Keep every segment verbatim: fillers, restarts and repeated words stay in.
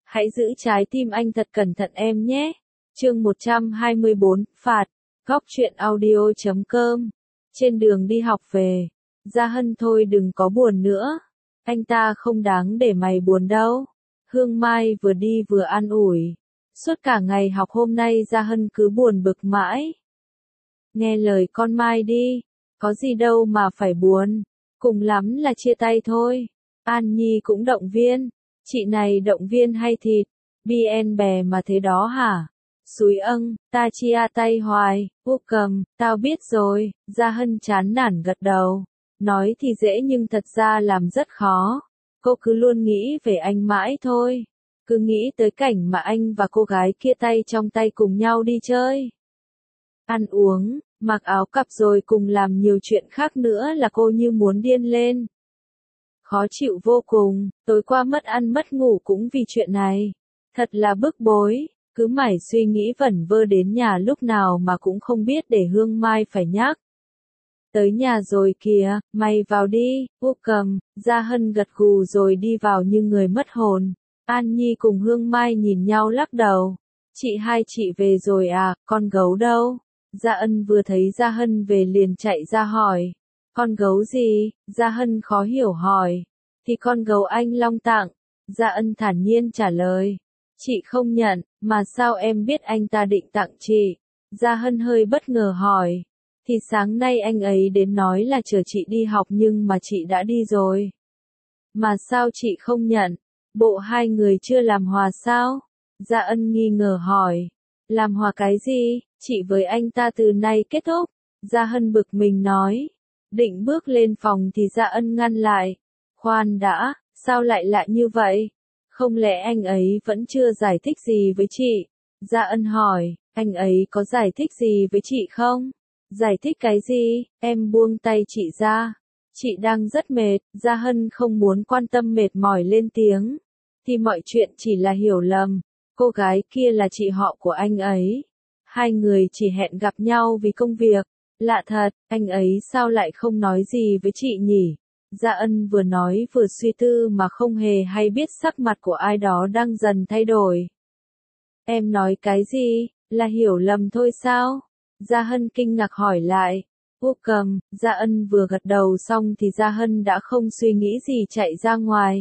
Hãy giữ trái tim anh thật cẩn thận em nhé. Chương một trăm hai mươi bốn, phạt. Góc truyện audio chấm com. Trên đường đi học về. Gia Hân thôi đừng có buồn nữa. Anh ta không đáng để mày buồn đâu. Hương Mai vừa đi vừa an ủi. Suốt cả ngày học hôm nay Gia Hân cứ buồn bực mãi. Nghe lời con Mai đi. Có gì đâu mà phải buồn. Cùng lắm là chia tay thôi. An Nhi cũng động viên. Chị này động viên hay thịt. Bi en bè mà thế đó hả? Xúi âng, ta chia tay hoài. Úp cầm, tao biết rồi. Gia Hân chán nản gật đầu. Nói thì dễ nhưng thật ra làm rất khó. Cô cứ luôn nghĩ về anh mãi thôi. Cứ nghĩ tới cảnh mà anh và cô gái kia tay trong tay cùng nhau đi chơi. Ăn uống, mặc áo cặp rồi cùng làm nhiều chuyện khác nữa là cô như muốn điên lên. Khó chịu vô cùng, tối qua mất ăn mất ngủ cũng vì chuyện này. Thật là bức bối, cứ mải suy nghĩ vẩn vơ đến nhà lúc nào mà cũng không biết để Hương Mai phải nhắc. Tới nhà rồi kìa, mày vào đi, Úp cầm, Gia Hân gật gù rồi đi vào như người mất hồn. An Nhi cùng Hương Mai nhìn nhau lắc đầu. Chị hai chị về rồi à, con gấu đâu? Gia Ân vừa thấy Gia Hân về liền chạy ra hỏi. Con gấu gì? Gia Hân khó hiểu hỏi. Thì con gấu anh Long tặng. Gia Ân thản nhiên trả lời. Chị không nhận, mà sao em biết anh ta định tặng chị? Gia Hân hơi bất ngờ hỏi. Thì sáng nay anh ấy đến nói là chờ chị đi học nhưng mà chị đã đi rồi. Mà sao chị không nhận? Bộ hai người chưa làm hòa sao? Gia Ân nghi ngờ hỏi. Làm hòa cái gì? Chị với anh ta từ nay kết thúc. Gia Hân bực mình nói. Định bước lên phòng thì Gia Ân ngăn lại. Khoan đã, sao lại lạ như vậy? Không lẽ anh ấy vẫn chưa giải thích gì với chị? Gia Ân hỏi, anh ấy có giải thích gì với chị không? Giải thích cái gì? Em buông tay chị ra. Chị đang rất mệt. Gia Hân không muốn quan tâm mệt mỏi lên tiếng. Thì mọi chuyện chỉ là hiểu lầm. Cô gái kia là chị họ của anh ấy. Hai người chỉ hẹn gặp nhau vì công việc. Lạ thật, anh ấy sao lại không nói gì với chị nhỉ? Gia Ân vừa nói vừa suy tư mà không hề hay biết sắc mặt của ai đó đang dần thay đổi. Em nói cái gì? Là hiểu lầm thôi sao? Gia Hân kinh ngạc hỏi lại. Úp cầm, Gia Ân vừa gật đầu xong thì Gia Hân đã không suy nghĩ gì chạy ra ngoài.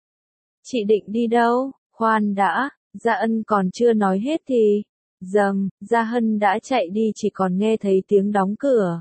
Chị định đi đâu? Khoan đã, Gia Ân còn chưa nói hết thì... Dầm, Gia Hân đã chạy đi chỉ còn nghe thấy tiếng đóng cửa.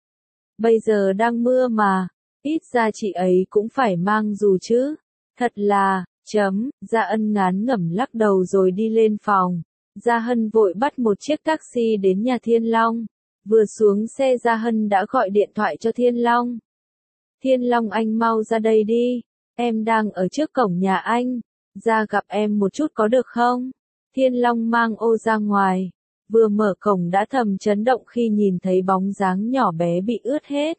Bây giờ đang mưa mà, ít ra chị ấy cũng phải mang dù chứ. Thật là, chấm, Gia Ân ngán ngẩm lắc đầu rồi đi lên phòng. Gia Hân vội bắt một chiếc taxi đến nhà Thiên Long. Vừa xuống xe Gia Hân đã gọi điện thoại cho Thiên Long. Thiên Long anh mau ra đây đi, em đang ở trước cổng nhà anh. Ra gặp em một chút có được không? Thiên Long mang ô ra ngoài, vừa mở cổng đã thầm chấn động khi nhìn thấy bóng dáng nhỏ bé bị ướt hết.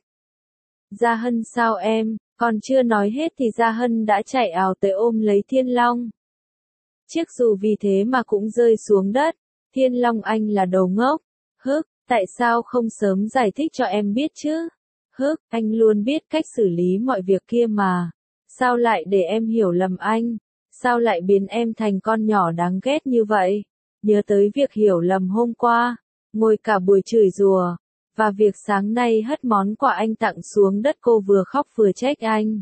Gia Hân sao em, còn chưa nói hết thì Gia Hân đã chạy ào tới ôm lấy Thiên Long. Chiếc dù vì thế mà cũng rơi xuống đất. Thiên Long anh là đồ ngốc. Hức, tại sao không sớm giải thích cho em biết chứ? Hức, anh luôn biết cách xử lý mọi việc kia mà. Sao lại để em hiểu lầm anh? Sao lại biến em thành con nhỏ đáng ghét như vậy? Nhớ tới việc hiểu lầm hôm qua, ngồi cả buổi chửi rủa, và việc sáng nay hất món quà anh tặng xuống đất cô vừa khóc vừa trách anh.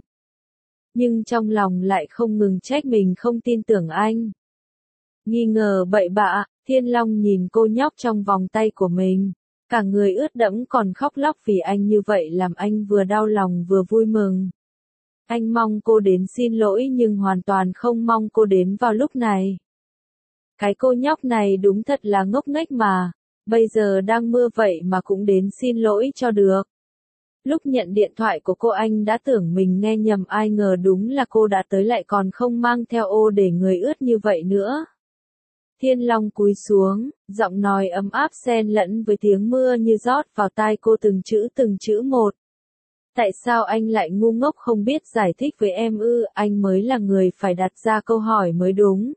Nhưng trong lòng lại không ngừng trách mình không tin tưởng anh. Nghi ngờ bậy bạ, Thiên Long nhìn cô nhóc trong vòng tay của mình. Cả người ướt đẫm còn khóc lóc vì anh như vậy làm anh vừa đau lòng vừa vui mừng. Anh mong cô đến xin lỗi nhưng hoàn toàn không mong cô đến vào lúc này. Cái cô nhóc này đúng thật là ngốc nghếch mà. Bây giờ đang mưa vậy mà cũng đến xin lỗi cho được. Lúc nhận điện thoại của cô anh đã tưởng mình nghe nhầm ai ngờ đúng là cô đã tới lại còn không mang theo ô để người ướt như vậy nữa. Thiên Long cúi xuống, giọng nói ấm áp xen lẫn với tiếng mưa như rót vào tai cô từng chữ từng chữ một. Tại sao anh lại ngu ngốc không biết giải thích với em ư? Anh mới là người phải đặt ra câu hỏi mới đúng.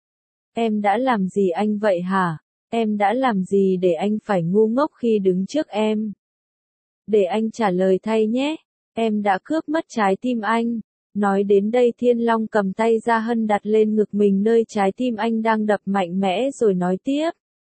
Em đã làm gì anh vậy hả? Em đã làm gì để anh phải ngu ngốc khi đứng trước em? Để anh trả lời thay nhé. Em đã cướp mất trái tim anh. Nói đến đây Thiên Long cầm tay Gia Hân đặt lên ngực mình nơi trái tim anh đang đập mạnh mẽ rồi nói tiếp.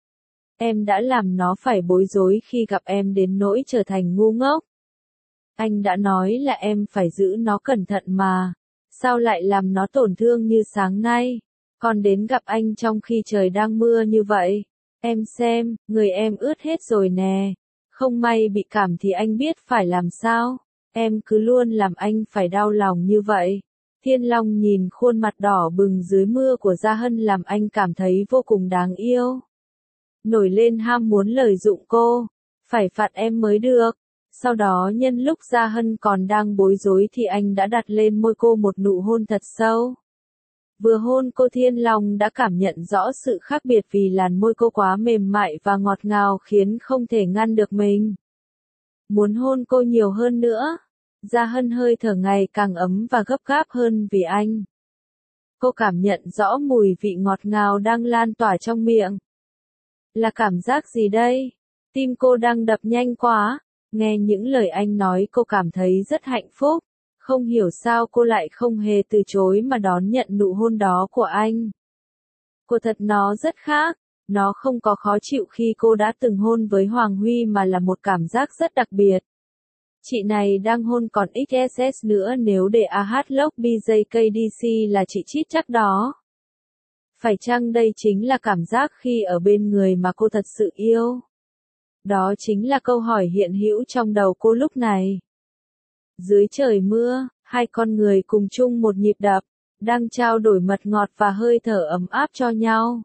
Em đã làm nó phải bối rối khi gặp em đến nỗi trở thành ngu ngốc. Anh đã nói là em phải giữ nó cẩn thận mà. Sao lại làm nó tổn thương như sáng nay? Còn đến gặp anh trong khi trời đang mưa như vậy. Em xem, người em ướt hết rồi nè. Không may bị cảm thì anh biết phải làm sao. Em cứ luôn làm anh phải đau lòng như vậy. Thiên Long nhìn khuôn mặt đỏ bừng dưới mưa của Gia Hân làm anh cảm thấy vô cùng đáng yêu. Nổi lên ham muốn lợi dụng cô. Phải phạt em mới được. Sau đó nhân lúc Gia Hân còn đang bối rối thì anh đã đặt lên môi cô một nụ hôn thật sâu. Vừa hôn cô Thiên Long đã cảm nhận rõ sự khác biệt vì làn môi cô quá mềm mại và ngọt ngào khiến không thể ngăn được mình. Muốn hôn cô nhiều hơn nữa. Gia Hân hơi thở ngày càng ấm và gấp gáp hơn vì anh. Cô cảm nhận rõ mùi vị ngọt ngào đang lan tỏa trong miệng. Là cảm giác gì đây? Tim cô đang đập nhanh quá. Nghe những lời anh nói cô cảm thấy rất hạnh phúc. Không hiểu sao cô lại không hề từ chối mà đón nhận nụ hôn đó của anh. Cô thật nó rất khác. Nó không có khó chịu khi cô đã từng hôn với Hoàng Huy mà là một cảm giác rất đặc biệt. Chị này đang hôn còn ích ét ét nữa nếu để a hát Lock bê gi ca đê xê là chị chít chắc đó. Phải chăng đây chính là cảm giác khi ở bên người mà cô thật sự yêu? Đó chính là câu hỏi hiện hữu trong đầu cô lúc này. Dưới trời mưa, hai con người cùng chung một nhịp đập, đang trao đổi mật ngọt và hơi thở ấm áp cho nhau.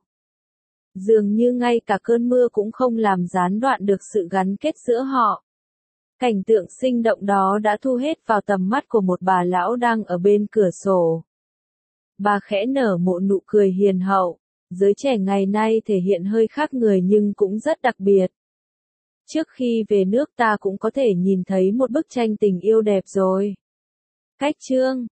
Dường như ngay cả cơn mưa cũng không làm gián đoạn được sự gắn kết giữa họ. Cảnh tượng sinh động đó đã thu hết vào tầm mắt của một bà lão đang ở bên cửa sổ. Bà khẽ nở một nụ cười hiền hậu, giới trẻ ngày nay thể hiện hơi khác người nhưng cũng rất đặc biệt. Trước khi về nước ta cũng có thể nhìn thấy một bức tranh tình yêu đẹp rồi. Cách chương